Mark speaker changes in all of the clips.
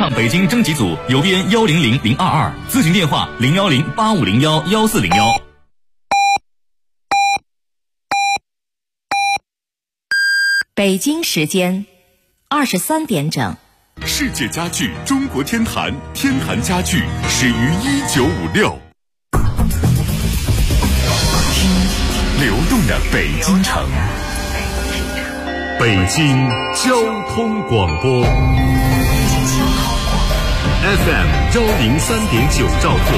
Speaker 1: 唱北京征集组邮编100022，咨询电话01085011401。
Speaker 2: 北京时间23点整。
Speaker 3: 世界家具中国天坛，天坛家具始于1956。听流动的北京城，北京交通广播 FM 103.9兆赫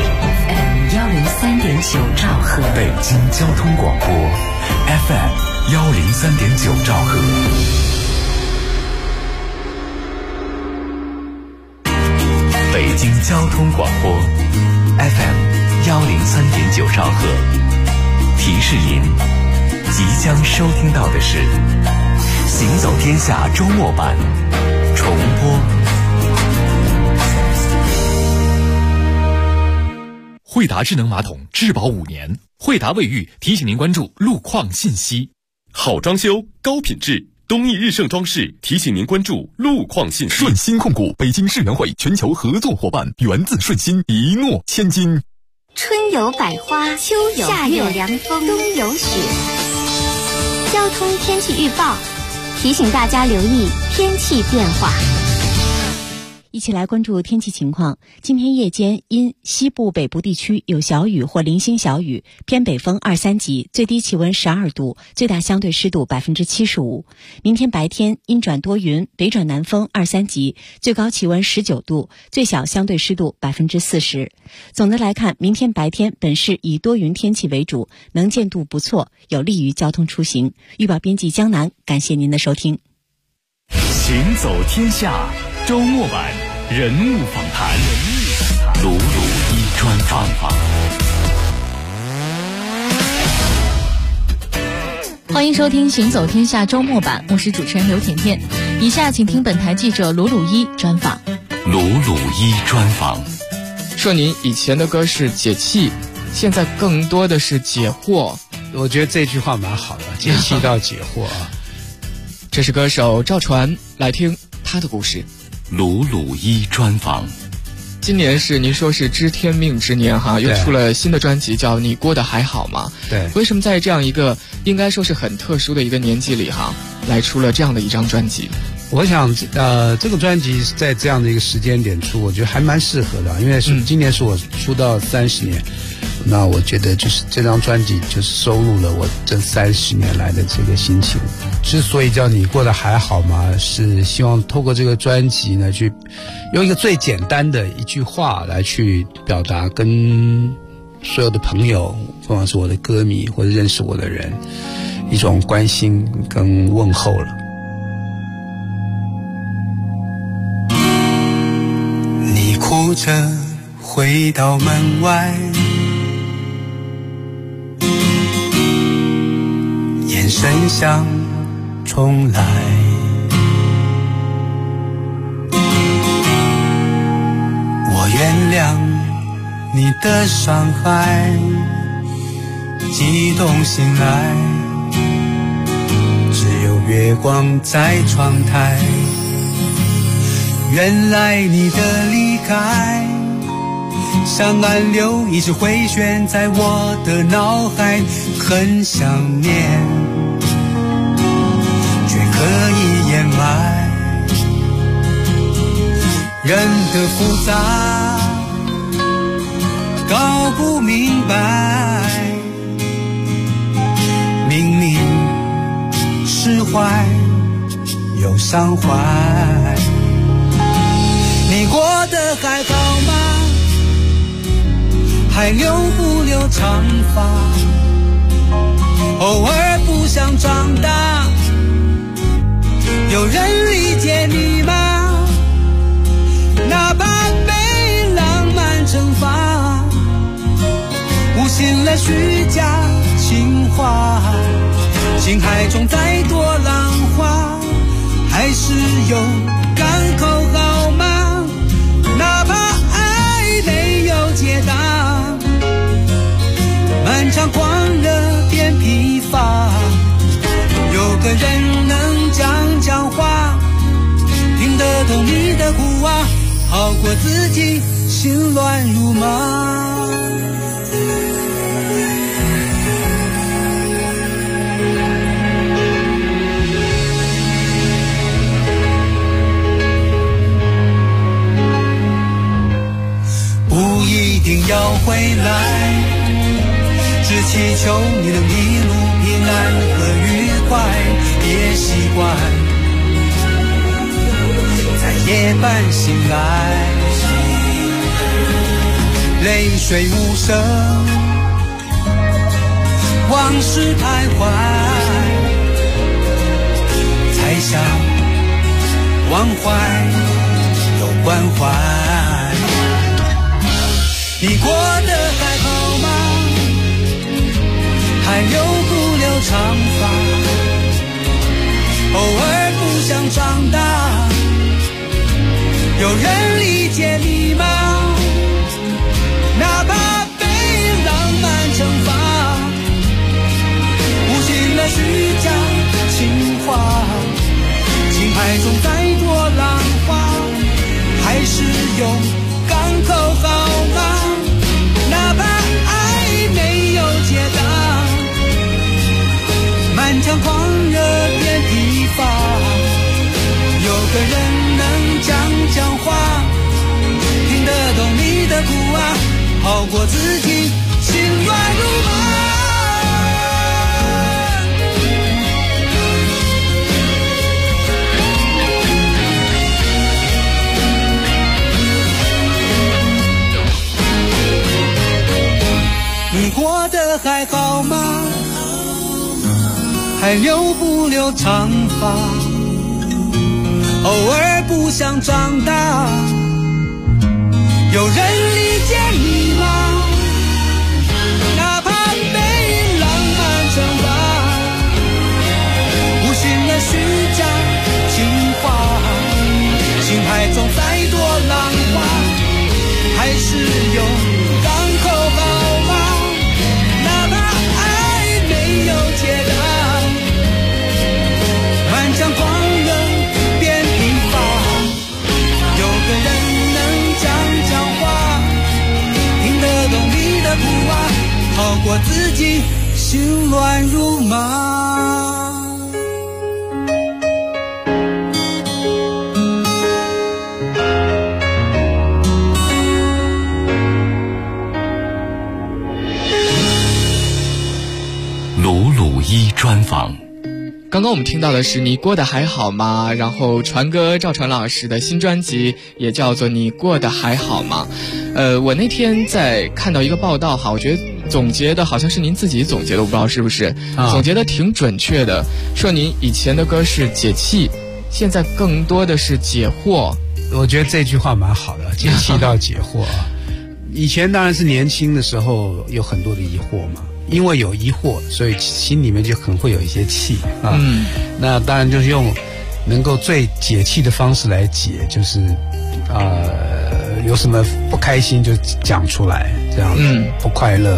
Speaker 2: 103.9兆赫，
Speaker 3: 北京交通广播 FM 103.9兆赫。北京交通广播 FM 103.9兆赫，提示您即将收听到的是《行走天下》周末版重播。
Speaker 4: 惠达智能马桶质保5年，惠达卫浴提醒您关注路况信息。
Speaker 3: 好装修，高品质。东义日盛装饰提醒您关注路况信息。
Speaker 5: 顺鑫控股北京世园会全球合作伙伴，源自顺鑫，一诺千金。
Speaker 6: 春有百花，秋有夏有凉风，冬有雪。交通天气预报提醒大家留意天气变化。
Speaker 7: 一起来关注天气情况。今天夜间因西部北部地区有小雨或零星小雨，偏北风2、3级，最低气温12度，最大相对湿度75%。明天白天阴转多云，北转南风2、3级，最高气温19度，最小相对湿度40%。总的来看，明天白天本市以多云天气为主，能见度不错，有利于交通出行。预报编辑江南，感谢您的收听。
Speaker 1: 行走天下周末版人物访谈，
Speaker 3: 鲁鲁一专访。
Speaker 8: 欢迎收听行走天下周末版，我是主持人刘甜甜。以下请听本台记者鲁鲁一专访。
Speaker 3: 鲁鲁一专访。
Speaker 9: 说您以前的歌是解气，现在更多的是解惑。
Speaker 10: 我觉得这句话蛮好的，解气到解惑啊。
Speaker 9: 这是歌手赵传，来听他的故事。
Speaker 3: 鲁鲁一专访。
Speaker 9: 今年是您说是知天命之年哈，又出了新的专辑叫《你过得还好吗》。
Speaker 10: 对，
Speaker 9: 为什么在这样一个应该说是很特殊的一个年纪里哈，来出了这样的一张专辑？
Speaker 10: 我想这个专辑在这样的一个时间点出，我觉得还蛮适合的，因为今年是我出道30年。那我觉得就是这张专辑就是收录了我这30年来的这个心情。之所以叫你过得还好吗，是希望透过这个专辑呢，去用一个最简单的一句话来去表达跟所有的朋友，不管是我的歌迷或者认识我的人，一种关心跟问候了。
Speaker 11: 你哭着回到门外，眼神像重来，我原谅你的伤害，激动醒来，只有月光在窗台。原来你的离开像暗流一直回旋在我的脑海，很想念却可以掩埋。人的复杂搞不明白，明明释怀又伤怀。你过得还好吗？还留不留长发？偶尔不想长大，有人理解你吗？哪怕被浪漫惩罚，无信了虚假情话，情海中再多浪花，还是有港口好吗？哪怕爱没有解答，漫长狂热变疲乏，有个人能讲话，听得懂你的苦啊。好好过自己心乱如麻。不一定要回来，只祈求你能一路平安和愉快。别习惯在夜半醒来，泪水无声，往事徘徊，才想关怀有关怀。你过得还好吗？还留不留长发？偶尔不想长大，有人理解你吗？哪怕被浪漫惩罚，无心的虚假情话，情海中再多浪花，还是用港口好吗？哪怕爱没有解答，满腔狂热遍地发，有个人能讲话，听得懂你的苦啊，好过自己心乱如麻。你过得还好吗？还留不留长发？偶尔不想长大，有人理解你吗？哪怕被浪漫惩罚，无心的虚假情话，情海中再多浪花，还是用港口好吗？哪怕爱没有解答，满腔狂热遍地发，有个人能讲话，听得懂你的苦啊，好过自己心乱如麻。
Speaker 3: 鲁鲁一专访。
Speaker 9: 刚刚我们听到的是你过得还好吗？然后传哥赵传老师的新专辑也叫做你过得还好吗？我那天在看到一个报道哈，我觉得总结的好像是您自己总结的，我不知道是不是，总结的挺准确的，说您以前的歌是解气，现在更多的是解惑。
Speaker 10: 我觉得这句话蛮好的，解气到解惑啊。以前当然是年轻的时候有很多的疑惑嘛，因为有疑惑，所以心里面就可能会有一些气啊。那当然就是用能够最解气的方式来解，就是有什么不开心就讲出来，这样不快乐。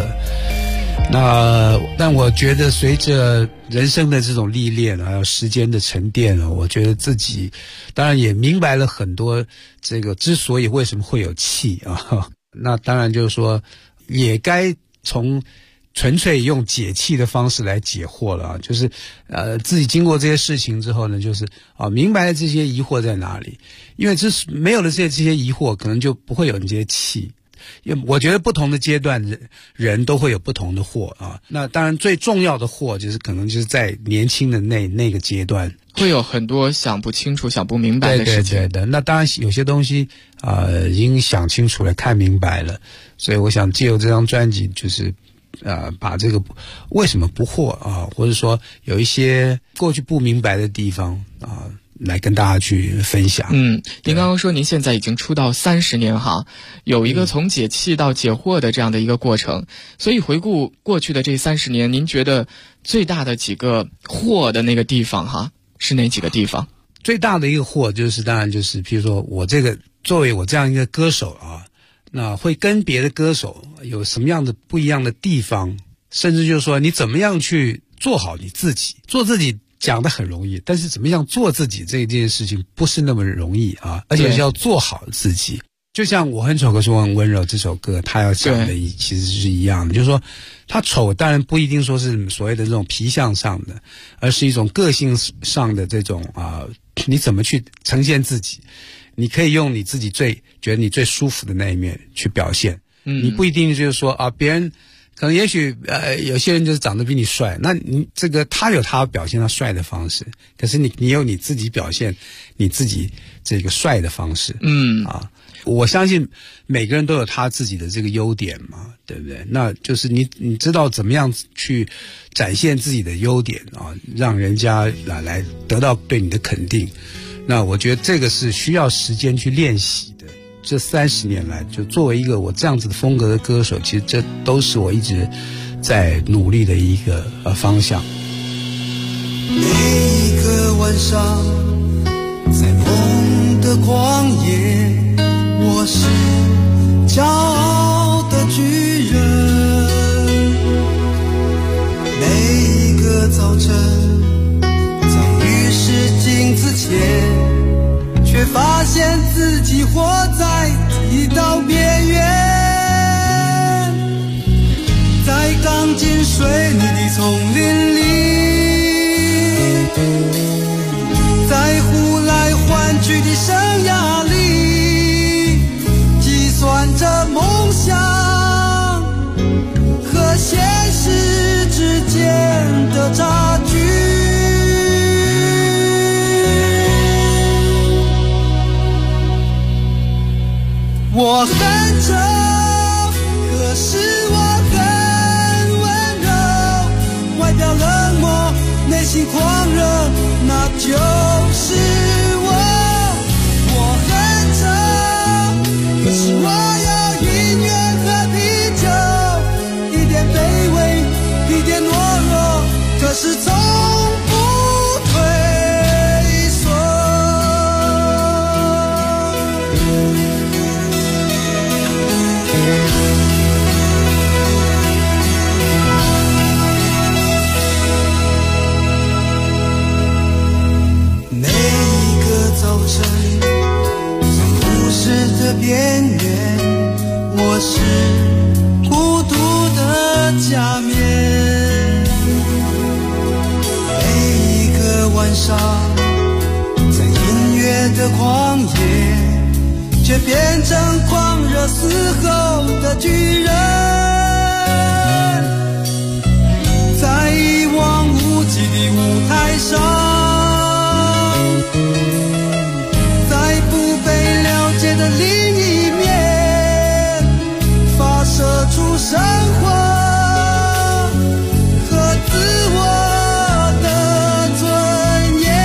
Speaker 10: 但我觉得随着人生的这种历练还有时间的沉淀我觉得自己当然也明白了很多这个之所以为什么会有气啊。那当然就是说也该从纯粹用解气的方式来解惑了就是自己经过这些事情之后呢，就是明白了这些疑惑在哪里，因为没有了这些疑惑，可能就不会有这些气。因为我觉得不同的阶段人都会有不同的惑啊。那当然最重要的惑就是可能就是在年轻的那个阶段
Speaker 9: 会有很多想不清楚想不明白的事情。
Speaker 10: 对的。那当然有些东西已经想清楚了看明白了，所以我想借由这张专辑就是把这个为什么不惑或者说有一些过去不明白的地方来跟大家去分享。
Speaker 9: 您刚刚说您现在已经出道30年哈，有一个从解气到解惑的这样的一个过程，所以回顾过去的这30年，您觉得最大的几个惑的那个地方哈，是哪几个地方？
Speaker 10: 最大的一个惑就是当然就是譬如说我这个作为我这样一个歌手那会跟别的歌手有什么样的不一样的地方，甚至就是说你怎么样去做好你自己。做自己讲得很容易，但是怎么样做自己这件事情不是那么容易而且是要做好自己。 就像我很丑可是我很温柔这首歌，他要讲的其实是一样的，就是说他丑当然不一定说是所谓的这种皮相上的，而是一种个性上的这种你怎么去呈现自己，你可以用你自己觉得你最舒服的那一面去表现。你不一定就是说别人可能也许有些人就是长得比你帅，那你这个他有他表现他帅的方式，可是你有你自己表现你自己这个帅的方式。我相信每个人都有他自己的这个优点嘛，对不对？那就是你知道怎么样去展现自己的优点让人家来得到对你的肯定。那我觉得这个是需要时间去练习的。这30年来，就作为一个我这样子的风格的歌手，其实这都是我一直在努力的一个方向。
Speaker 11: 每一个晚上，在梦的旷野，我是骄傲的巨人。每一个早晨，在浴室镜子前，却发现自己活在一道边缘，在钢筋水泥的丛林里，在呼来唤去的生涯里，计算着梦想和现实之间的差距。我很丑，可是我很温柔，外表冷漠，内心狂热，那就是我。我很丑，可是我有音乐和啤酒，一点卑微，一点懦弱，可是从不退缩。每一个早晨，在故事的边缘，我是孤独的假面。每一个晚上，在音乐的旷野，却变成狂热嘶吼的巨人，在一望无际的舞台上，在不被了解的另一面，发射出生活和自我的尊严。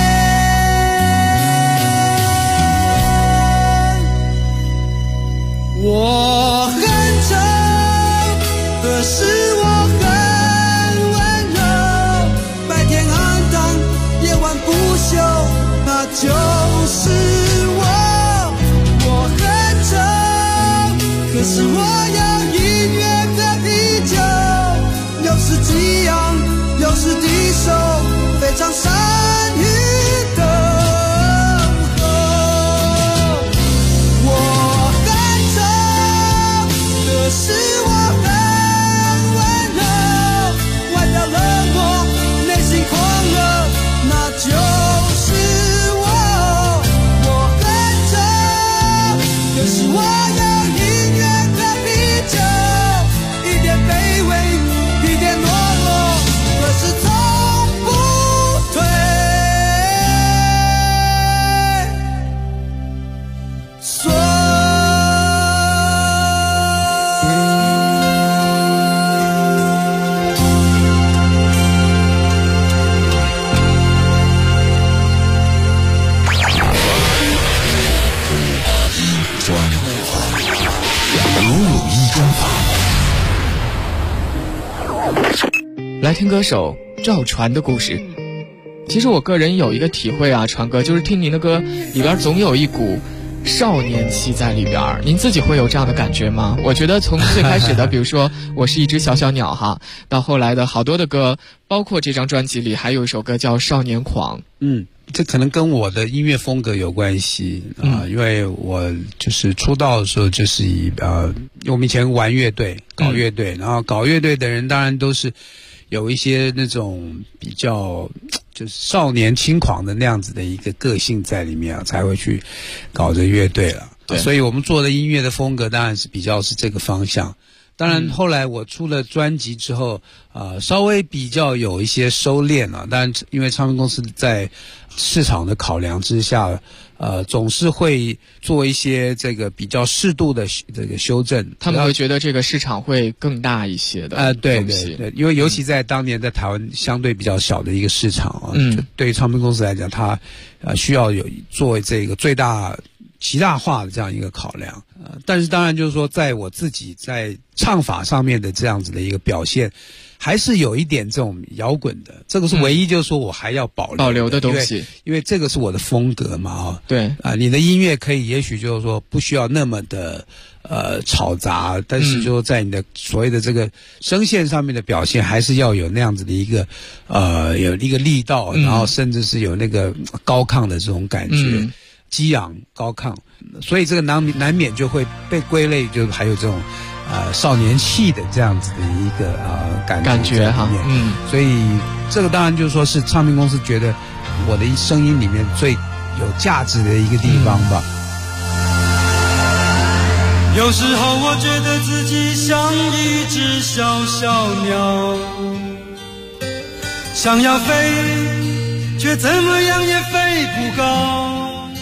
Speaker 11: 我很丑，可是我很温柔，白天暗淡，夜晚不休，那就是我。我很丑，可是我有音乐和啤酒，有时激昂，有时低收，非常善于等候。我很丑，可是我很温柔，外表冷漠，内心狂热，那就是我。我很丑，可是我有音乐和啤酒，一点卑微，一点懦弱，可是从不退缩。
Speaker 9: 来听歌手赵传的故事。其实我个人有一个体会啊，传哥，就是听您的歌里边总有一股少年气在里边。您自己会有这样的感觉吗？我觉得从最开始的比如说我是一只小小鸟哈，到后来的好多的歌，包括这张专辑里还有一首歌叫少年狂。
Speaker 10: 这可能跟我的音乐风格有关系因为我就是出道的时候就是我们以前玩乐队，搞乐队，然后搞乐队的人当然都是有一些那种比较就是少年轻狂的那样子的一个个性在里面才会去搞这乐队了。对，所以我们做的音乐的风格当然是比较是这个方向。当然后来我出了专辑之后稍微比较有一些收敛了，但因为唱片公司在市场的考量之下总是会做一些这个比较适度的这个修正，
Speaker 9: 他们会觉得这个市场会更大一些的
Speaker 10: 对，因为尤其在当年在台湾相对比较小的一个市场就对于唱片公司来讲，它需要有做这个极大化的这样一个考量但是当然就是说在我自己在唱法上面的这样子的一个表现还是有一点这种摇滚的，这个是唯一就是说我还要保留
Speaker 9: 的东西，
Speaker 10: 因为这个是我的风格嘛
Speaker 9: 对
Speaker 10: 你的音乐可以也许就是说不需要那么的吵杂，但是就在你的所谓的这个声线上面的表现还是要有那样子的一个有一个力道然后甚至是有那个高亢的这种感觉激昂高亢，所以这个难免就会被归类，就还有这种少年气的这样子的一个感觉哈所以这个当然就是说是唱片公司觉得我的声音里面最有价值的一个地方吧。
Speaker 11: 有时候我觉得自己像一只小小鸟，想要飞却怎么样也飞不高，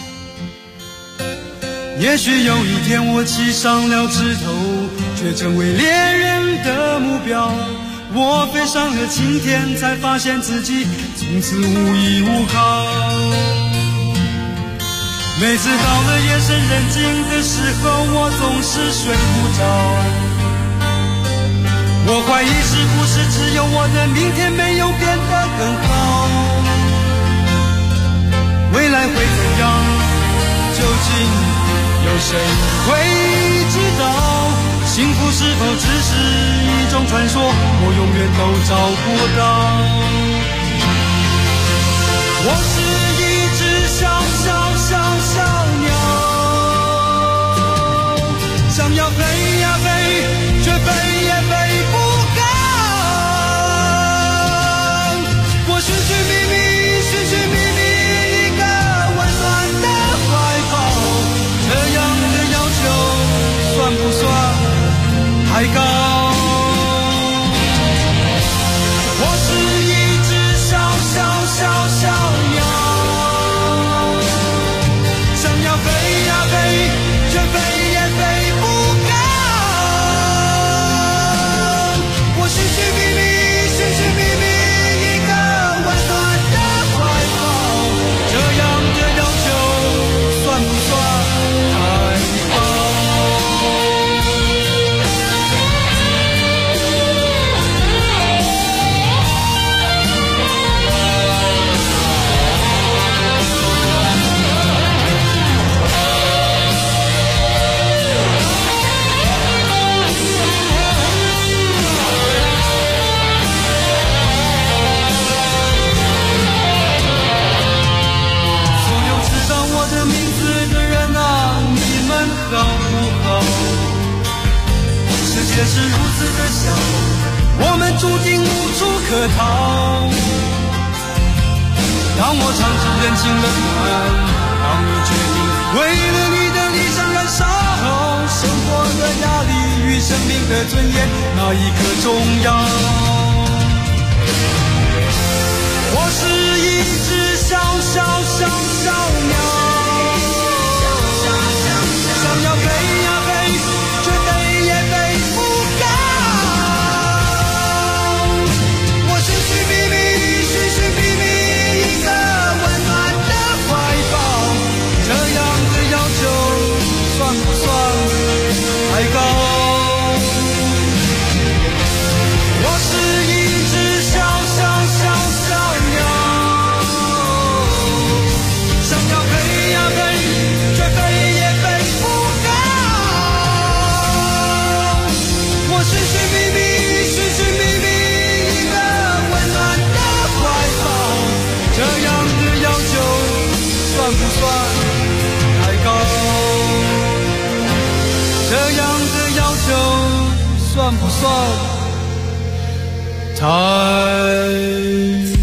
Speaker 11: 也许有一天我骑上了枝头，却成为猎人的目标。我飞上了青天，才发现自己从此无依无靠。每次到了夜深人静的时候，我总是睡不着。我怀疑是不是只有我的明天没有变得更好？未来会怎样？究竟有谁会知道？幸福是否只是一种传说？我永远都找不到。我是一只小小小小鸟，想要飞呀飞，却飞也飞不高。我寻寻觅觅，寻寻觅觅一个温暖的怀抱，这样的要求算不算太高？我是一只小小小小鸟，想要飞呀飞，却飞也飞不高。我寻寻觅觅，寻寻觅觅一个温暖的怀抱，这样的要求算不算太高？好不好？世界是如此的小，我们注定无处可逃。当我尝尽人情冷暖，当你决定为了你的理想燃烧，生活的压力与生命的尊严，哪一个重要？我是一只小小小小鸟，想要飞呀飞，却飞也飞不高。我寻寻觅觅，寻寻觅觅一个温暖的怀抱，这样的要求算不算太高？我是一只小小小小鸟，想要飞这样的要求算不算太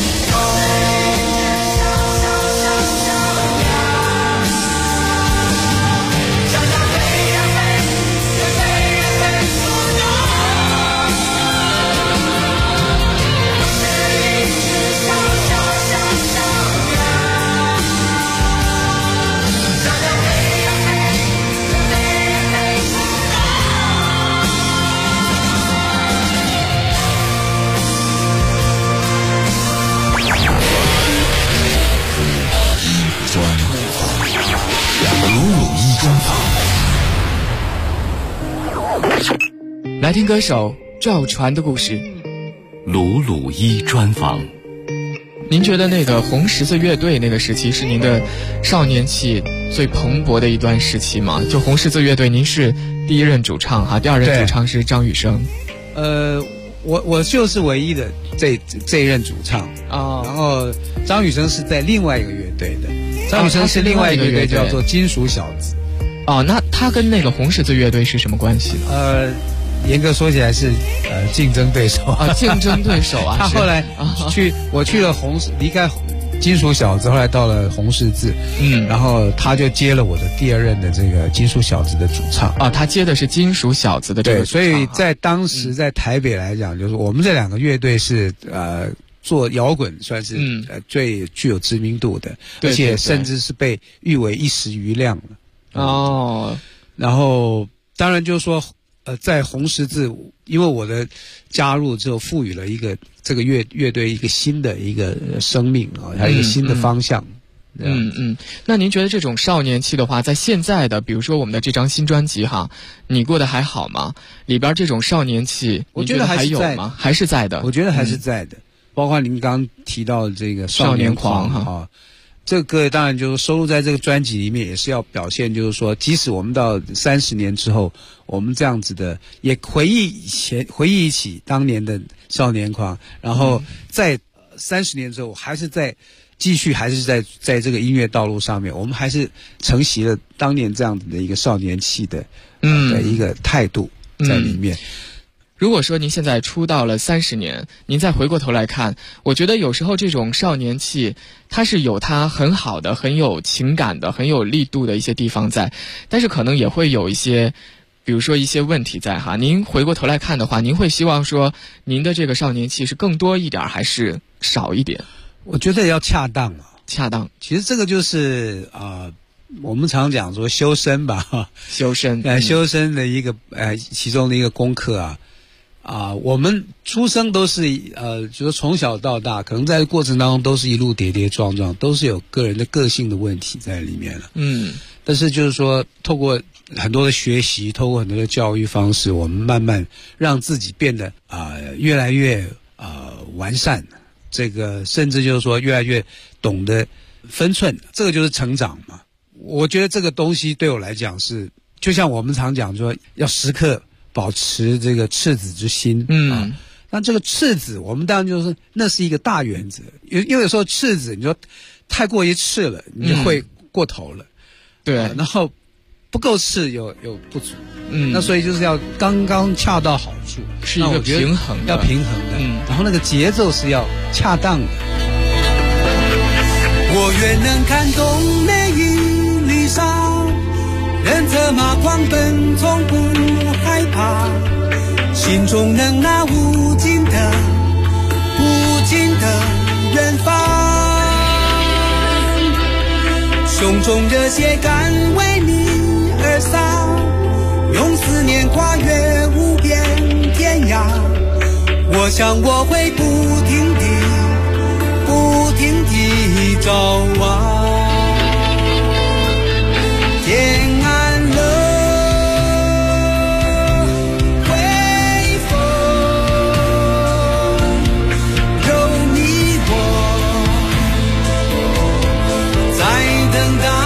Speaker 9: 来听歌手赵传的故事。
Speaker 3: 鲁鲁一专访。
Speaker 9: 您觉得那个红十字乐队那个时期是您的少年期最蓬勃的一段时期吗？就红十字乐队，您是第一任主唱哈，第二任主唱是张雨生。
Speaker 10: 我就是唯一的这一任主唱啊，然后张雨生是在另外一个乐队的，张雨生是另外一个乐队叫做金属小子。
Speaker 9: 哦，那他跟那个红十字乐队是什么关系呢？
Speaker 10: 严格说起来是竞争对手
Speaker 9: 啊，竞争对手啊。
Speaker 10: 他后来我去了离开金属小子，后来到了红十字，然后他就接了我的第二任的这个金属小子的主唱
Speaker 9: 啊，他接的是金属小子的这个主唱。
Speaker 10: 对，所以在当时在台北来讲，就是我们这两个乐队是做摇滚算是最具有知名度的，而且甚至是被誉为一时瑜亮了。
Speaker 9: 哦，
Speaker 10: 然后当然就是说。在红十字，因为我的加入之后，赋予了这个乐队一个新的一个生命啊，还有一个新的方向。
Speaker 9: 那您觉得这种少年期的话，在现在的，比如说我们的这张新专辑哈，你过得还好吗？里边这种少年期，
Speaker 10: 我觉得还
Speaker 9: 有吗？还是在的。
Speaker 10: 我觉得还是在的，包括您刚刚提到的这个少年狂哈。这个当然就是收录在这个专辑里面，也是要表现，就是说，即使我们到30年之后，我们这样子的也回忆起当年的少年狂，然后在30年之后，还是继续在这个音乐道路上面，我们还是承袭了当年这样子的一个少年期的一个态度在里面。
Speaker 9: 如果说您现在出道了30年，您再回过头来看，我觉得有时候这种少年气，它是有它很好的、很有情感的、很有力度的一些地方在，但是可能也会有一些，比如说一些问题在哈。您回过头来看的话，您会希望说您的这个少年气是更多一点还是少一点？
Speaker 10: 我觉得要恰当啊，
Speaker 9: 恰当。
Speaker 10: 其实这个就是我们常讲说修身吧，
Speaker 9: 修身，
Speaker 10: 修身的一个其中的一个功课啊。我们出生都是就是从小到大，可能在过程当中都是一路跌跌撞撞，都是有个人的个性的问题在里面了。但是就是说，透过很多的学习，透过很多的教育方式，我们慢慢让自己变得越来越完善。这个甚至就是说，越来越懂得分寸，这个就是成长嘛。我觉得这个东西对我来讲是，就像我们常讲说，要时刻保持这个赤子之心。那这个赤子，我们当然就是那是一个大原则，因为有时候赤子，你说太过于赤了，你就会过头了。
Speaker 9: 对，
Speaker 10: 然后不够赤有不足。那所以就是要刚刚恰到好处，
Speaker 9: 是一个平衡的，
Speaker 10: 要平衡的。然后那个节奏是要恰当的。
Speaker 11: 我愿能看懂每一粒沙，人策马狂奔，从不害怕，心中能那无尽的远方，胸中热血敢为你而洒，用思念跨越无边天涯。我想我会不停地找啊，天安了，微风有你我在等待。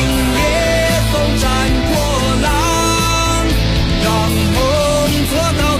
Speaker 11: 做到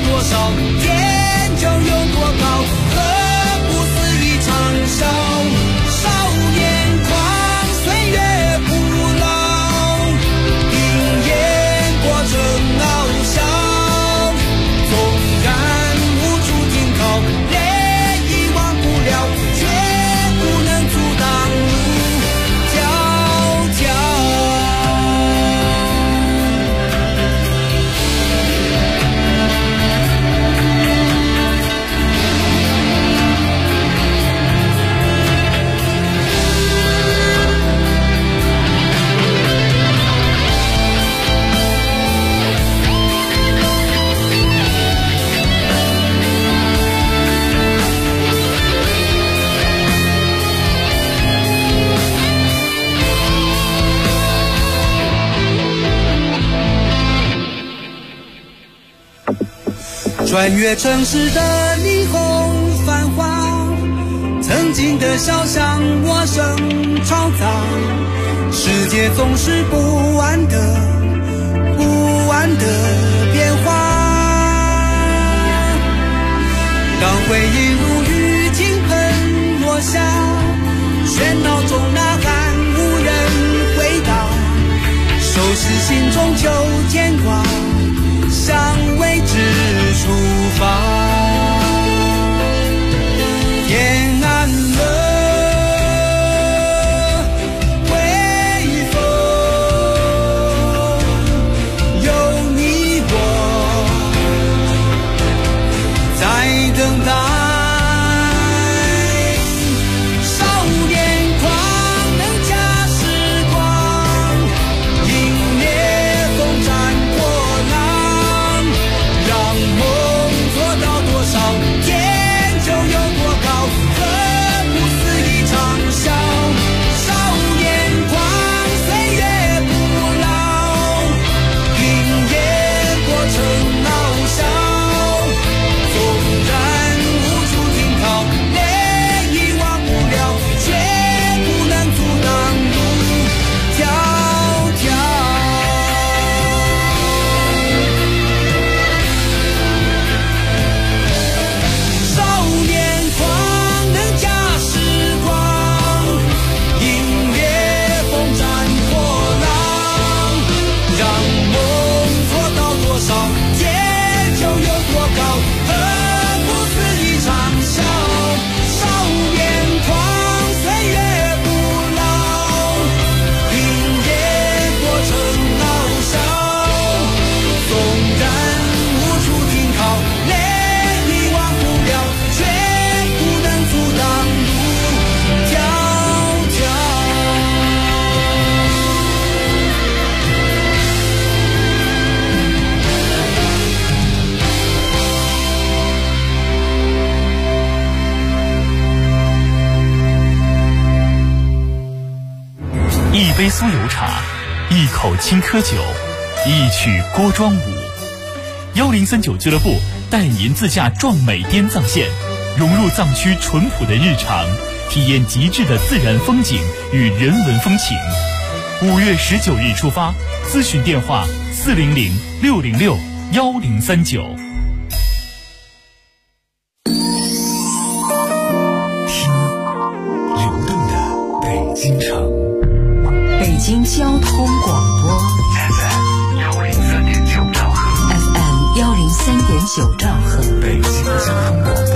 Speaker 11: 穿越城市的霓虹繁华，曾经的小巷陌生嘈杂，世界总是不安的变化。当回忆如雨倾盆落下，喧闹中呐喊无人回答，收拾心中旧牵挂，向未知出发。天暗了，等待，少年狂能驾时光，迎烈风战破浪，让梦做到多少，天就有多高，何不肆意畅销？少年狂，岁月不老，迎夜过程翱翔。
Speaker 1: 一杯酥油茶，一口青稞酒，一曲锅庄舞。1039俱乐部带您自驾壮美滇藏线，融入藏区淳朴的日常，体验极致的自然风景与人文风情。5月19日出发，咨询电话400-606-1039。
Speaker 3: 流动的北京城，
Speaker 2: 北京交通广播
Speaker 3: FM103.9兆赫
Speaker 2: ，FM103.9兆赫，
Speaker 3: 北京的交通广播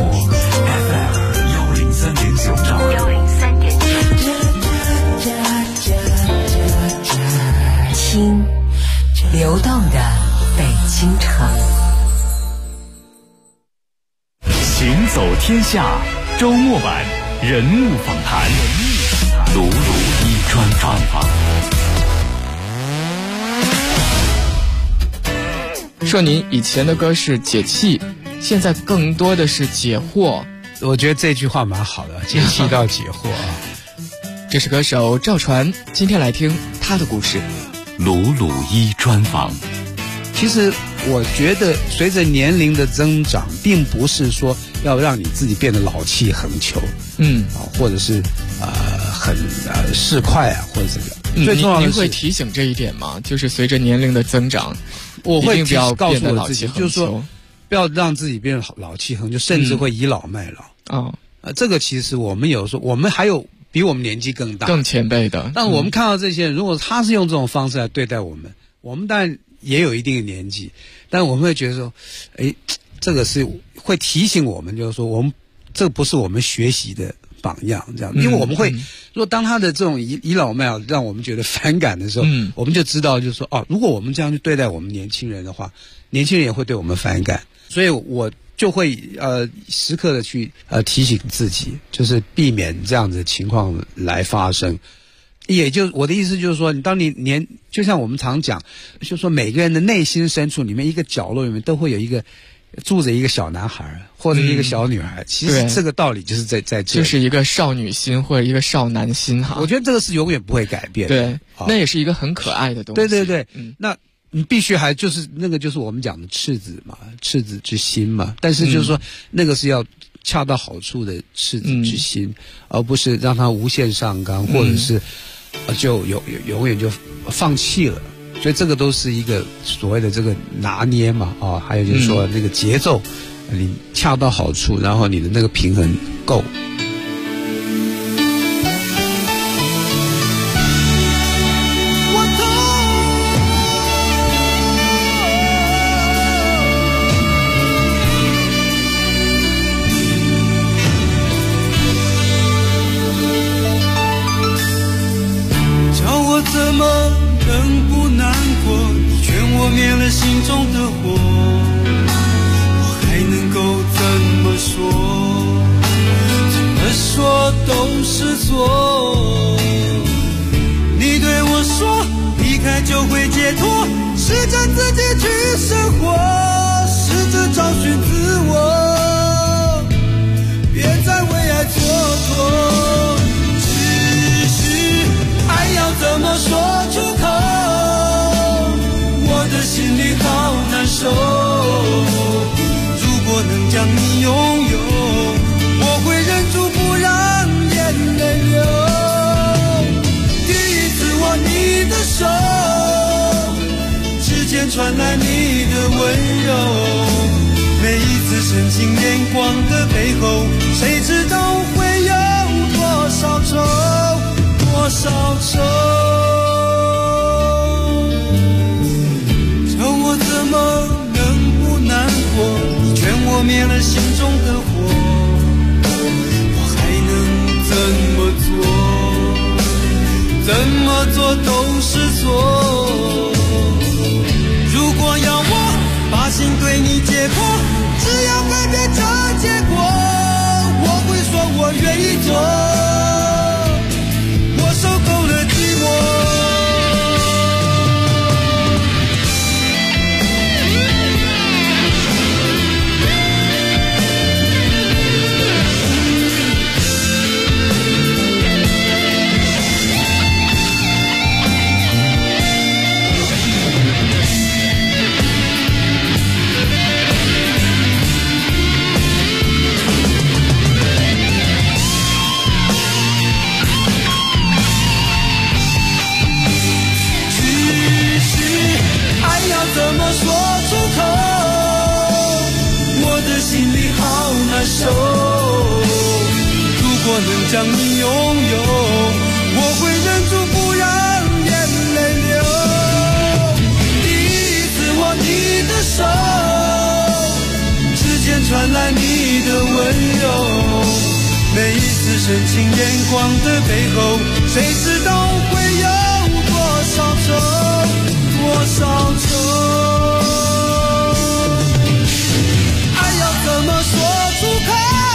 Speaker 3: FM103.9兆赫
Speaker 2: 听流动的北京城。
Speaker 1: 行走天下周末版人物访谈，
Speaker 3: 鲁鲁一专访。
Speaker 9: 说您以前的歌是解气，现在更多的是解惑。
Speaker 10: 我觉得这句话蛮好的，解气到解惑啊。
Speaker 9: 这是歌手赵传，今天来听他的故事。
Speaker 3: 鲁鲁一专访。
Speaker 10: 其实我觉得随着年龄的增长，并不是说要让你自己变得老气横秋，或者是很市侩啊，或者这个。最重要的是，
Speaker 9: 您会提醒这一点吗？就是随着年龄的增长，
Speaker 10: 我会
Speaker 9: 不要
Speaker 10: 告诉
Speaker 9: 变得
Speaker 10: 我自己，就是说不要让自己变得老气横秋，甚至会倚老卖老。这个其实我们有时候，我们还有比我们年纪更大、
Speaker 9: 更前辈的，
Speaker 10: 但我们看到这些人，如果他是用这种方式来对待我们，我们当然也有一定的年纪，但我们会觉得说，这个是会提醒我们，就是说我们这不是我们学习的榜样，这样，因为我们会，如果当他的这种倚老卖老让我们觉得反感的时候，我们就知道，就是说，如果我们这样去对待我们年轻人的话，年轻人也会对我们反感，所以我就会时刻的去提醒自己，就是避免这样子的情况来发生。也就我的意思就是说，当你就像我们常讲，就是说每个人的内心深处里面一个角落里面都会有一个住着一个小男孩或者一个小女孩，其实这个道理就是在这，
Speaker 9: 就是一个少女心或者一个少男心哈。
Speaker 10: 我觉得这个是永远不会改变的。
Speaker 9: 对，那也是一个很可爱的东西。
Speaker 10: 对，那你必须还就是那个就是我们讲的赤子嘛，赤子之心嘛。但是就是说，那个是要恰到好处的赤子之心，而不是让他无限上纲，或者是就永远就放弃了。所以这个都是一个所谓的这个拿捏嘛，还有就是说那个节奏，你恰到好处，然后你的那个平衡够。
Speaker 11: 怎么能不难过？你劝我灭了心中的火，我还能够怎么说？怎么说都是错。你对我说，离开就会解脱，试着自己去生活，试着找寻自我，别再为爱蹉跎。要怎么说出口？我的心里好难受。如果能将你拥有，我会忍住不让眼泪流。第一次握你的手，指尖传来你的温柔。每一次深情眼光的背后，谁知道会有多少愁？多少愁，叫我怎么能不难过？你劝我灭了心中的火，我还能怎么做？怎么做都是错。如果要我把心对你解剖，只要改变这结果，我会说我愿意做。受够了寂寞。怎么说出口？我的心里好难受。如果能将你拥有，我会忍住不让眼泪流。第一次握你的手，指尖传来你的温柔。每一次深情眼光的背后，谁知道会有多少愁？多少愁？爱要怎么说出口？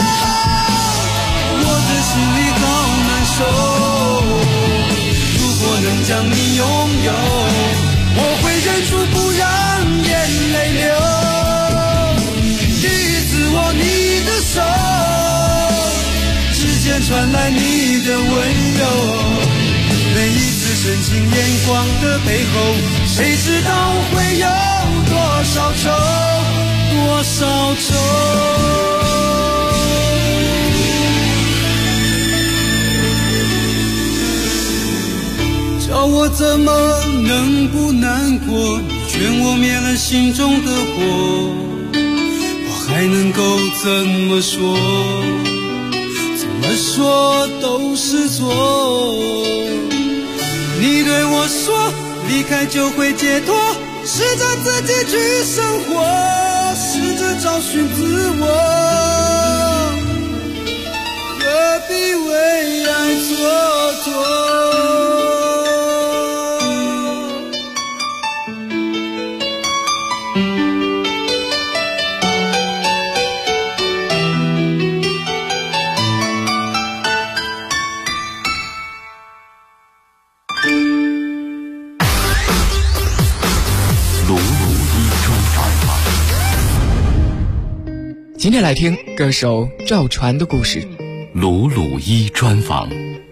Speaker 11: 我的心里好难受。如果能将你拥有，我会忍住不让眼泪流。第一次握你的手，指尖传来你的温柔。每一次深情眼光的背后，谁知道会有多少愁？多少愁？叫我怎么能不难过？你劝我灭了心中的火，我还能够怎么说？怎么说都是错。你对我说，离开就会解脱，试着自己去生活，试着找寻自我，何必为爱蹉跎？
Speaker 9: 今天来听歌手赵传的故事。
Speaker 3: 鲁鲁一专访。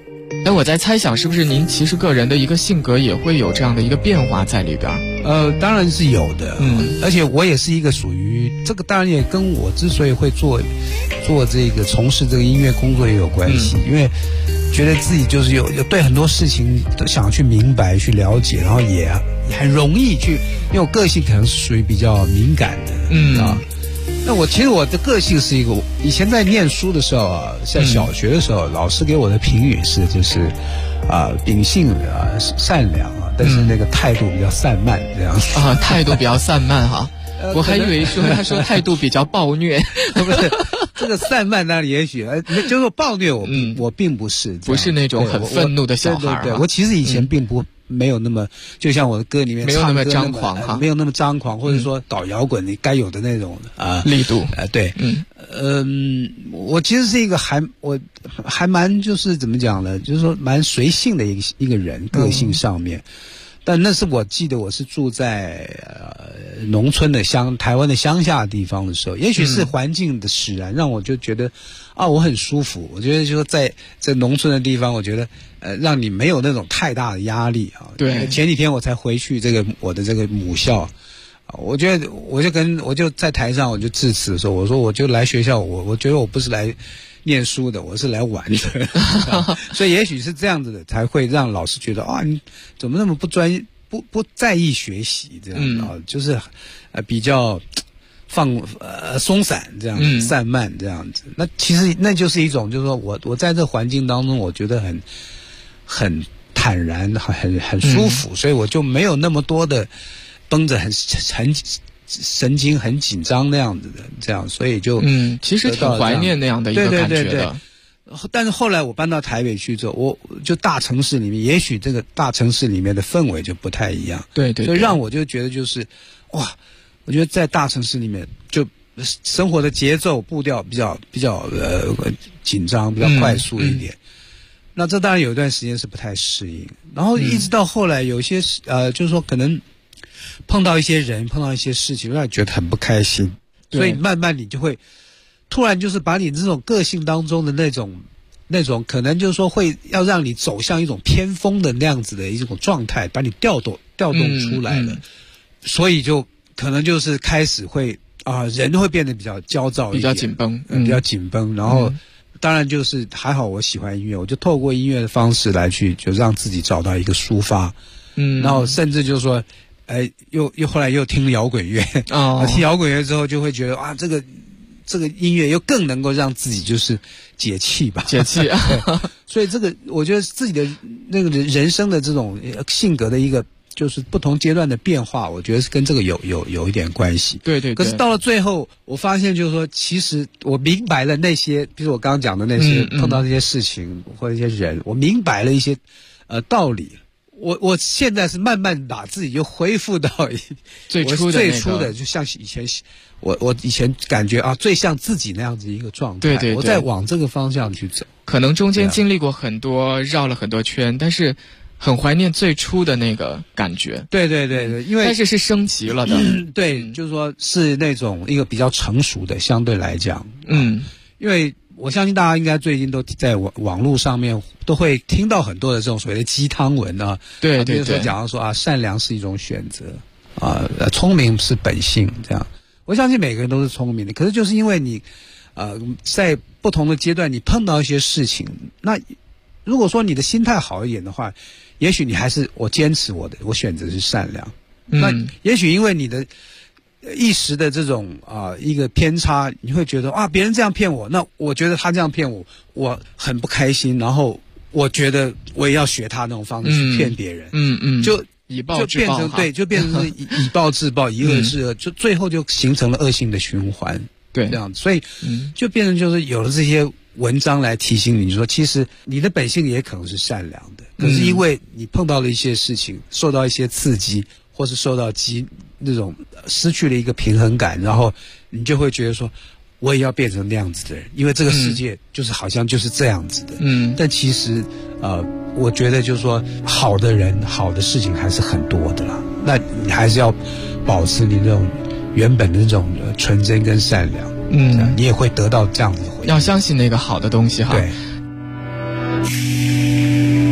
Speaker 9: 但我在猜想，是不是您其实个人的一个性格也会有这样的一个变化在里边？
Speaker 10: 当然是有的，而且我也是一个属于这个，当然也跟我之所以会做这个从事这个音乐工作也有关系，因为觉得自己就是有对很多事情都想去明白、去了解，然后也很容易去，因为我个性可能是属于比较敏感的，那其实我的个性是一个，以前在念书的时候啊，在小学的时候，老师给我的评语是就是秉性善良啊，但是那个态度比较散漫这样子
Speaker 9: 啊，态度比较散漫哈。我还以为他说态度比较暴虐，
Speaker 10: 不是这个散漫呢？也许就是暴虐我并不是，
Speaker 9: 不是那种很愤怒的小孩。
Speaker 10: 对，我其实以前并没有那么，就像我的歌里面
Speaker 9: 没有那么张狂哈，
Speaker 10: 没有那么张狂，或者说搞摇滚你该有的那种
Speaker 9: 力度
Speaker 10: 对，我其实是一个我还蛮就是怎么讲呢？就是说蛮随性的一个人，个性上面。但那是我记得我是住在农村的台湾的乡下的地方的时候，也许是环境的使然，让我就觉得我很舒服。我觉得就是在这农村的地方，我觉得让你没有那种太大的压力啊。
Speaker 9: 对，
Speaker 10: 前几天我才回去我的这个母校，我觉得我就在台上我就致辞的时候，我说我就来学校，我觉得我不是来念书的，我是来玩的所以也许是这样子的才会让老师觉得你怎么那么不专业，不在意学习这样就是比较松散这样散漫这样子。那其实那就是一种就是说我在这环境当中我觉得很坦然很舒服，所以我就没有那么多的绷着很神经很紧张那样子的这样，所以就
Speaker 9: 其实挺怀念那样的一个感觉的。
Speaker 10: 对。但是后来我搬到台北去之后，我就大城市里面，也许这个大城市里面的氛围就不太一样。
Speaker 9: 对，
Speaker 10: 所以让我就觉得就是我觉得在大城市里面就生活的节奏步调比较紧张，比较快速一点。那这当然有一段时间是不太适应，然后一直到后来有些就是说可能碰到一些人，碰到一些事情，让你觉得很不开心，所以慢慢你就会突然就是把你这种个性当中的那种可能就是说会要让你走向一种偏锋的那样子的一种状态，把你调动出来了，所以就可能就是开始会人会变得比较焦躁一点，比较紧绷，然后当然就是还好我喜欢音乐，我就透过音乐的方式来去就让自己找到一个抒发，然后甚至就是说又后来又听摇滚乐听摇滚乐之后就会觉得这个音乐又更能够让自己就是解气吧，
Speaker 9: 解气
Speaker 10: 所以这个我觉得自己的那个人生的这种性格的一个就是不同阶段的变化，我觉得是跟这个有一点关系。
Speaker 9: 对。
Speaker 10: 可是到了最后，我发现就是说，其实我明白了那些，比如我刚刚讲的那些碰到这些事情或者一些人，我明白了一些道理。我现在是慢慢把自己又恢复到
Speaker 9: 最初
Speaker 10: 的，就像以前我以前感觉最像自己那样子一个状态。
Speaker 9: 对，
Speaker 10: 我在往这个方向去走。
Speaker 9: 可能中间经历过很多，绕了很多圈，但是很怀念最初的那个感觉。
Speaker 10: 对，因为
Speaker 9: 但是升级了的。
Speaker 10: 对，就是说是那种一个比较成熟的，相对来讲。因为我相信大家应该最近都在网络上面都会听到很多的这种所谓的鸡汤文
Speaker 9: 对，
Speaker 10: 比如说讲到说善良是一种选择聪明是本性这样。我相信每个人都是聪明的，可是就是因为你在不同的阶段你碰到一些事情，那如果说你的心态好一点的话，也许你还是我坚持我选择是善良。那也许因为你的一时的这种一个偏差，你会觉得别人这样骗我，那我觉得他这样骗我，我很不开心，然后我觉得我也要学他那种方式去骗别人，就
Speaker 9: 以暴制暴，
Speaker 10: 就变成以暴制暴，以恶制恶，就最后就形成了恶性的循环，
Speaker 9: 对，
Speaker 10: 这样子，所以就变成就是有了这些文章来提醒你说，其实你的本性也可能是善良的，可是因为你碰到了一些事情，受到一些刺激，或是受到那种失去了一个平衡感，然后你就会觉得说我也要变成那样子的人，因为这个世界就是好像就是这样子的。但其实我觉得就是说好的人好的事情还是很多的啦，那你还是要保持你这种原本的那种纯真跟善良，你也会得到这样子的回应，
Speaker 9: 要相信那个好的东西哈。
Speaker 10: 对。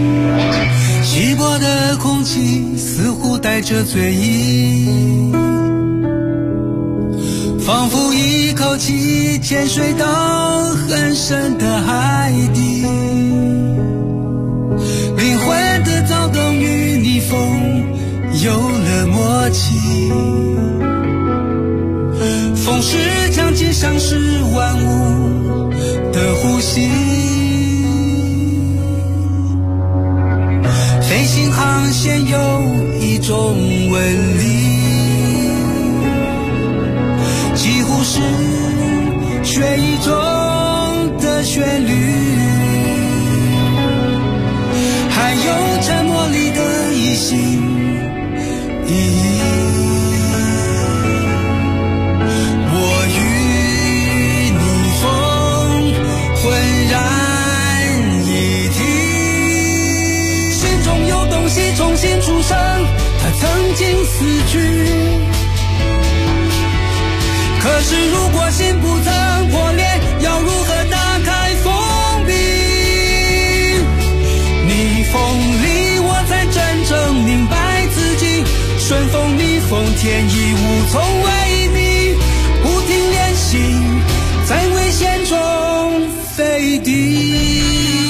Speaker 11: 带着醉意，仿佛一口气潜水到很深的海底，灵魂的躁动与逆风有了默契，风是将其上是万物的呼吸，飞行航线有一种纹理，几乎是学一中的旋律，还有沉默里的一心一意。我与你风浑然一体，心中有东西重新出生，它曾经死去。可是如果心不曾破裂，要如何打开封闭？逆风里我才真正明白自己，顺风逆风天衣无从为逆，不停练习在危险中飞低。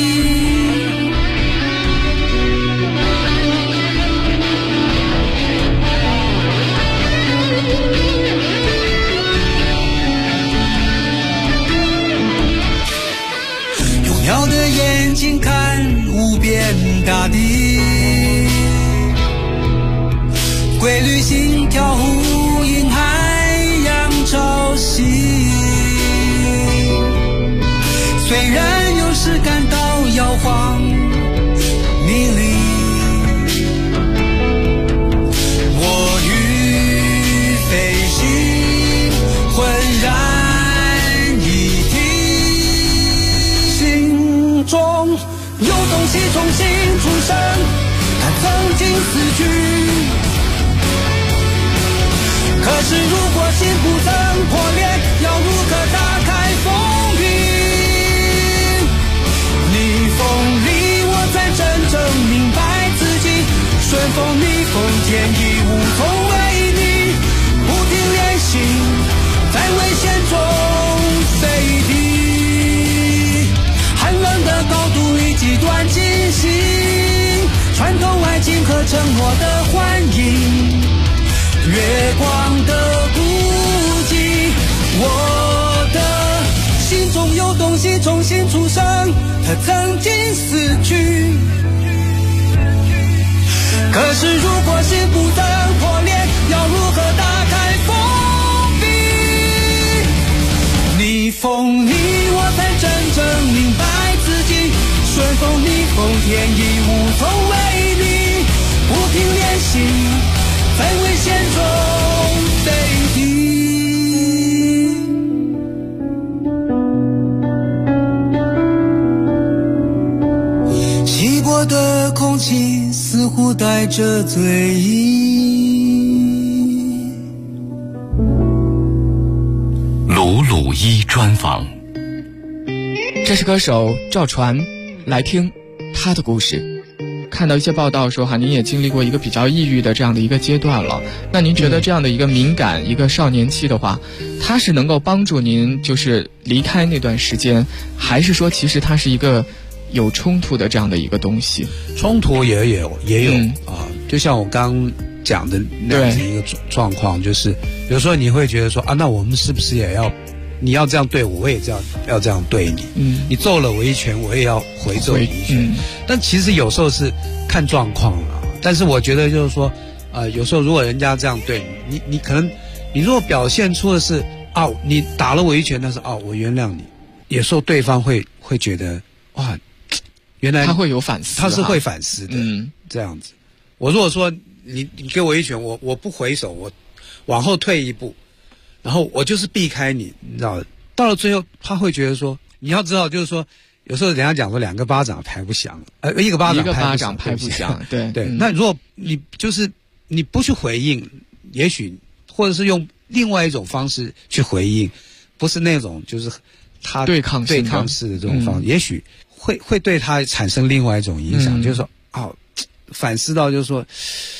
Speaker 11: 鸟的眼睛看无边大地，规律心跳呼应海洋潮汐，虽然有时感到摇晃迷离，我与飞行浑然一体，心中有东西重新出生，它曾经死去。可是如果心不曾破裂，要如何打开封闭？逆风里我才真正明白自己，顺风逆风天衣无从为逆，不停练习在危险中飞低，寒冷的高度里极端惊喜，穿透爱情和承诺的幻影，月光的孤寂，我的心中有东西重新出生，它曾经死去。可是如果心不曾破裂，要如何打开封闭？逆风里我才真正明白自己，顺风逆风天衣无从为逆，不停练习在危险中飞低。稀薄的空气似乎带着醉意。
Speaker 3: 鲁鲁一专访，
Speaker 9: 这是歌手赵传，来听他的故事。看到一些报道说您也经历过一个比较抑郁的这样的一个阶段了，那您觉得这样的一个敏感一个少年期的话，它是能够帮助您就是离开那段时间，还是说其实它是一个有冲突的这样的一个东西？
Speaker 10: 冲突也有就像我刚讲的那样子一个状况，就是有时候你会觉得说那我们是不是也要，你要这样对我，我也要这样对你，你揍了我一拳，我也要回揍你一拳，但其实有时候是看状况了。但是我觉得就是说有时候如果人家这样对你，你可能你如果表现出的是你打了我一拳，但是我原谅你，有时候对方会觉得原来
Speaker 9: 他会有反思，
Speaker 10: 他是会反思的，这样子。我如果说你给我一拳，我不回手，我往后退一步，然后我就是避开你，你知道，到了最后他会觉得说，你要知道，就是说，有时候人家讲说2个巴掌拍不响，一个巴掌拍不响，
Speaker 9: 对对。
Speaker 10: 那如果你就是你不去回应，也许或者是用另外一种方式去回应，不是那种就是他
Speaker 9: 对抗
Speaker 10: 式的这种方式，也许会对他产生另外一种影响，就是说反思到就是说，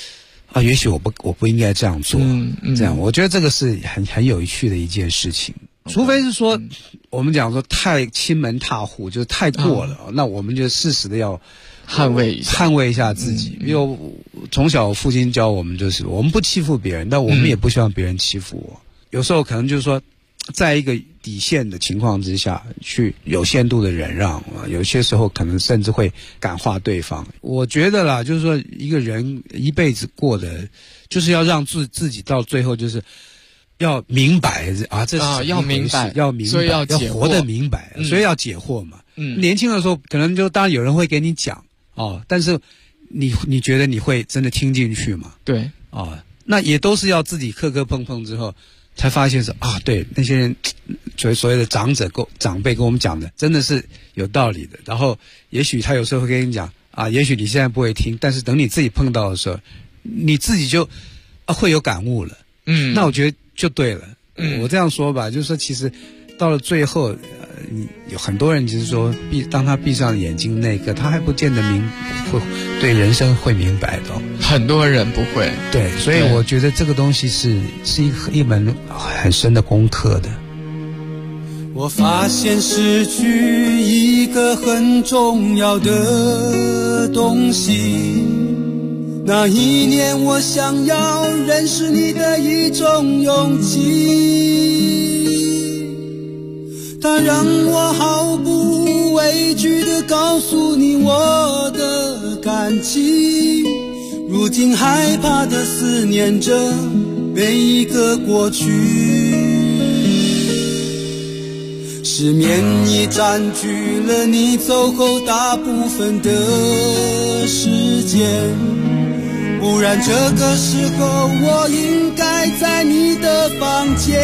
Speaker 10: 啊，也许我不应该这样做，这样我觉得这个是很有趣的一件事情。除非是说我们讲说太亲门踏户，就是太过了，那我们就适时的要
Speaker 9: 捍卫一下
Speaker 10: 自己。因为从小父亲教我们就是我们不欺负别人，但我们也不希望别人欺负我。有时候可能就是说在一个底线的情况之下去有限度的忍让，有些时候可能甚至会感化对方。我觉得啦，就是说一个人一辈子过的就是要让自己到最后就是要明白啊，这是
Speaker 9: 要明白，
Speaker 10: 所以要活得明白，所以要解惑嘛。年轻的时候可能就当然有人会给你讲但是你觉得你会真的听进去吗？
Speaker 9: 对
Speaker 10: 那也都是要自己磕磕碰碰之后才发现说对，那些人所谓的长辈跟我们讲的真的是有道理的。然后也许他有时候会跟你讲也许你现在不会听，但是等你自己碰到的时候，你自己就会有感悟了。那我觉得就对了。我这样说吧，就是说其实到了最后有很多人就是说当他闭上眼睛那个他还不见得会对人生会明白的，
Speaker 9: 很多人不会。
Speaker 10: 对，所以我觉得这个东西是一门很深的功课的。
Speaker 11: 我发现失去一个很重要的东西，那一年我想要认识你的一种勇气，它让我毫不畏惧地告诉你我的感激，如今害怕地思念着每一个过去，失眠已占据了你走后大部分的时间，不然这个时候我应该在你的房间，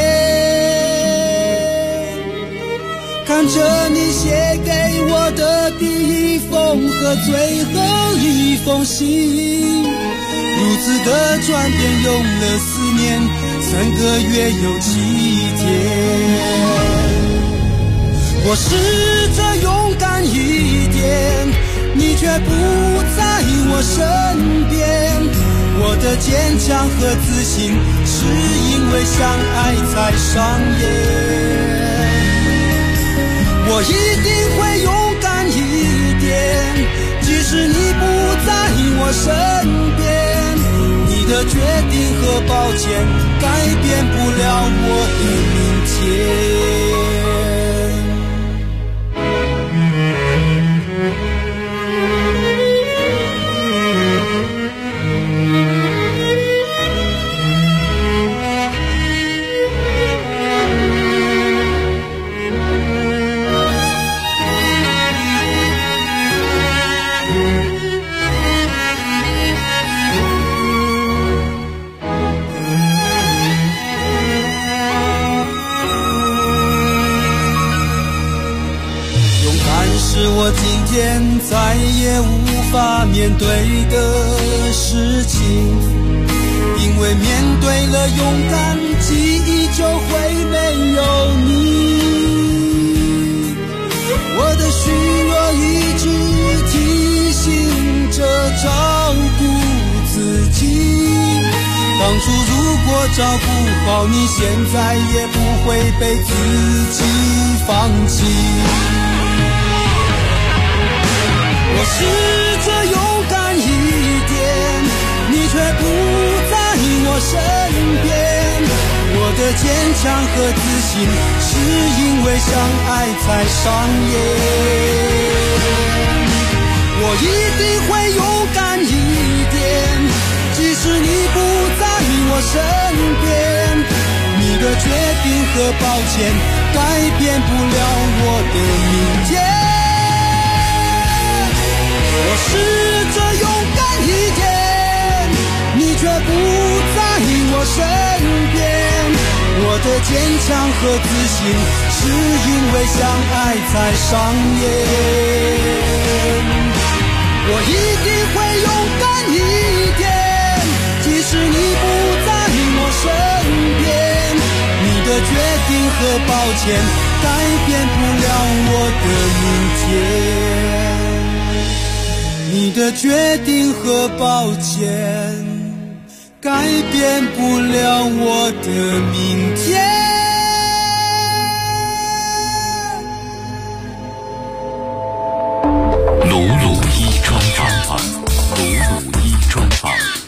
Speaker 11: 看着你写给我的第一封和最后一封信，如此的转变用了4年3个月有7天。我试着勇敢一点，你却不在我身边，我的坚强和自信是因为相爱才上演。我一定会勇敢一点，即使你不在我身边，你的决定和抱歉改变不了我的明天。是我今天再也无法面对的事情，因为面对了勇敢，记忆就会没有你。我的虚弱一直提醒着照顾自己，当初如果照顾好你，现在也不会被自己放弃。我试着勇敢一点，你却不在我身边，我的坚强和自信是因为相爱才上演。我一定会勇敢一点，即使你不在我身边，你的决定和抱歉改变不了我的明天。我试着勇敢一点，你却不在我身边，我的坚强和自信是因为相爱才上演。我一定会勇敢一点，即使你不在我身边，你的决定和抱歉改变不了我的明天，你的决定和抱歉改变不了我的明天。
Speaker 3: 鲁鲁一专访，鲁鲁一专访。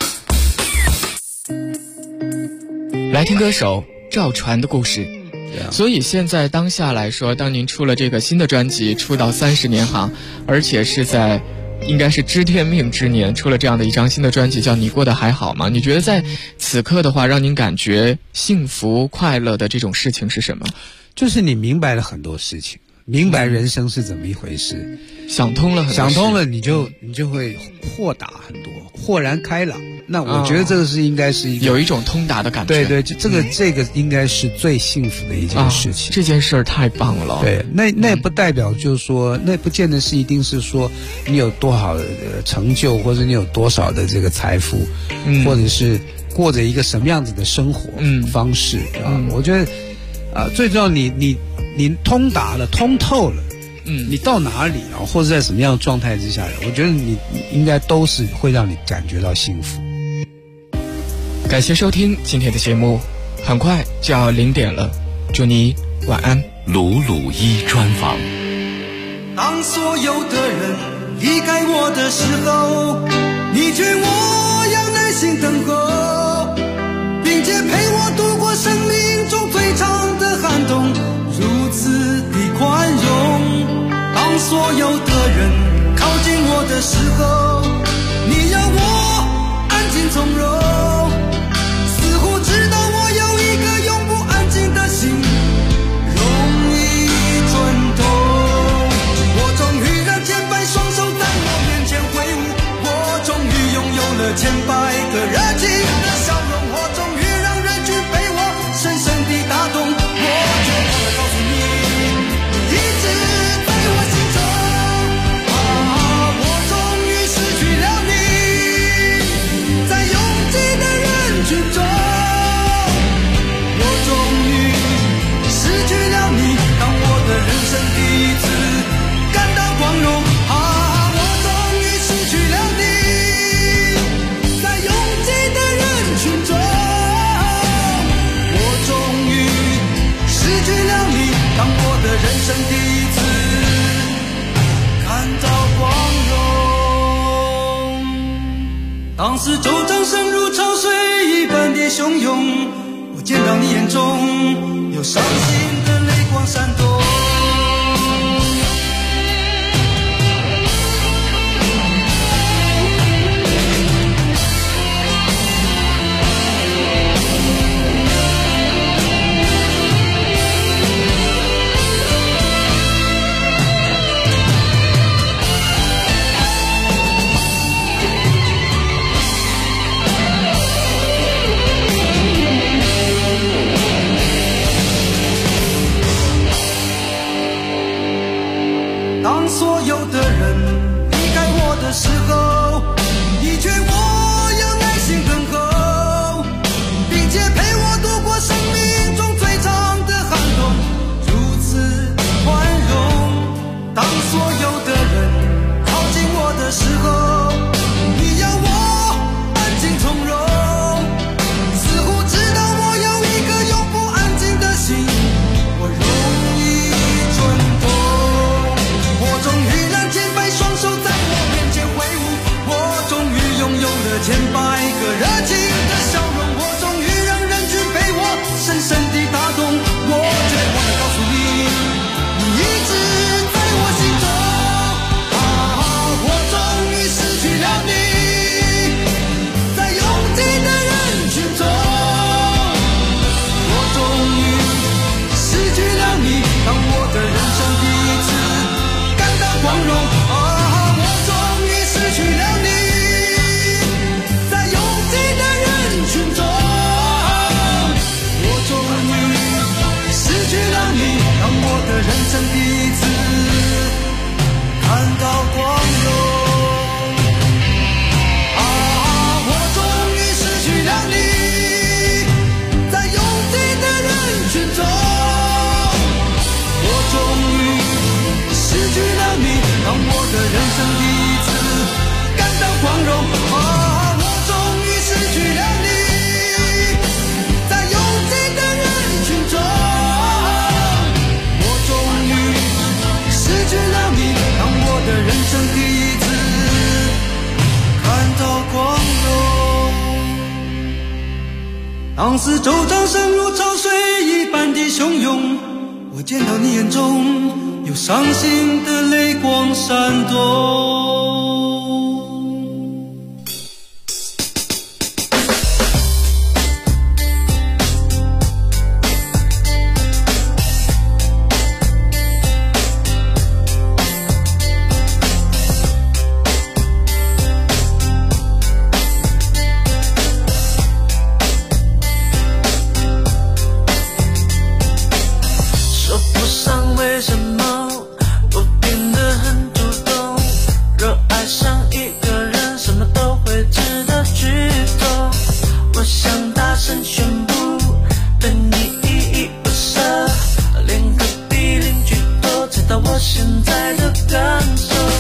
Speaker 9: 来听歌手赵传的故事。所以现在当下来说，当您出了这个新的专辑，出道30年哈，而且是在应该是知天命之年出了这样的一张新的专辑，叫《你过得还好吗》？你觉得在此刻的话，让您感觉幸福快乐的这种事情是什么？
Speaker 10: 就是你明白了很多事情，明白人生是怎么一回事，
Speaker 9: 想通了很多事，
Speaker 10: 想通了你就会豁达很多，豁然开朗。那我觉得这个是应该是一个
Speaker 9: 有一种通达的感觉。
Speaker 10: 对对，这个应该是最幸福的一件事情。
Speaker 9: 这件事儿太棒了。
Speaker 10: 对，那不代表就是说，那不见得是一定是说你有多少的成就，或者你有多少的这个财富，或者是过着一个什么样子的生活方式啊。我觉得最重要你通达了，通透了。你到哪里啊，或者在什么样的状态之下，我觉得你应该都是会让你感觉到幸福。
Speaker 9: 感谢收听今天的节目，很快就要0点了，祝你晚安。
Speaker 3: 鲁鲁一专访。
Speaker 11: 当所有的人离开我的时候，你劝我要耐心等候，并且陪我度过生命中最长的寒冬，如此的宽容。当所有的人靠近我的时候，你要我安静从容，似乎知道我有一个永不安静的心，容易转动。我终于让千百双手在我面前挥舞，我终于拥有了千百个热情的笑容，我终于让人群被我深深地打动。我绝望地告诉你，一直在我心中。我终于失去了你，在拥挤的人群中，我终于失去了你，当我的人生第一次感到光荣。我终于失去了你，在拥挤的人群中，我终于失去了你，当我的人生第一次感到光荣。当时周掌声如潮水一般的汹涌，我见到你眼中有伤心的泪光闪动。当所有的人离开我的时候，你劝我要耐心等候，并且陪我度过生命中最长的寒冬，如此宽容。当所有的人靠近我的时候，你要我安静从容，似乎知道我有一个永不安静的心，我容易转动。我终于让千百双手在我面前挥舞， 当四周掌声如潮水一般的汹涌，我见到你眼中有伤心的泪光闪动。
Speaker 12: 现在的感受。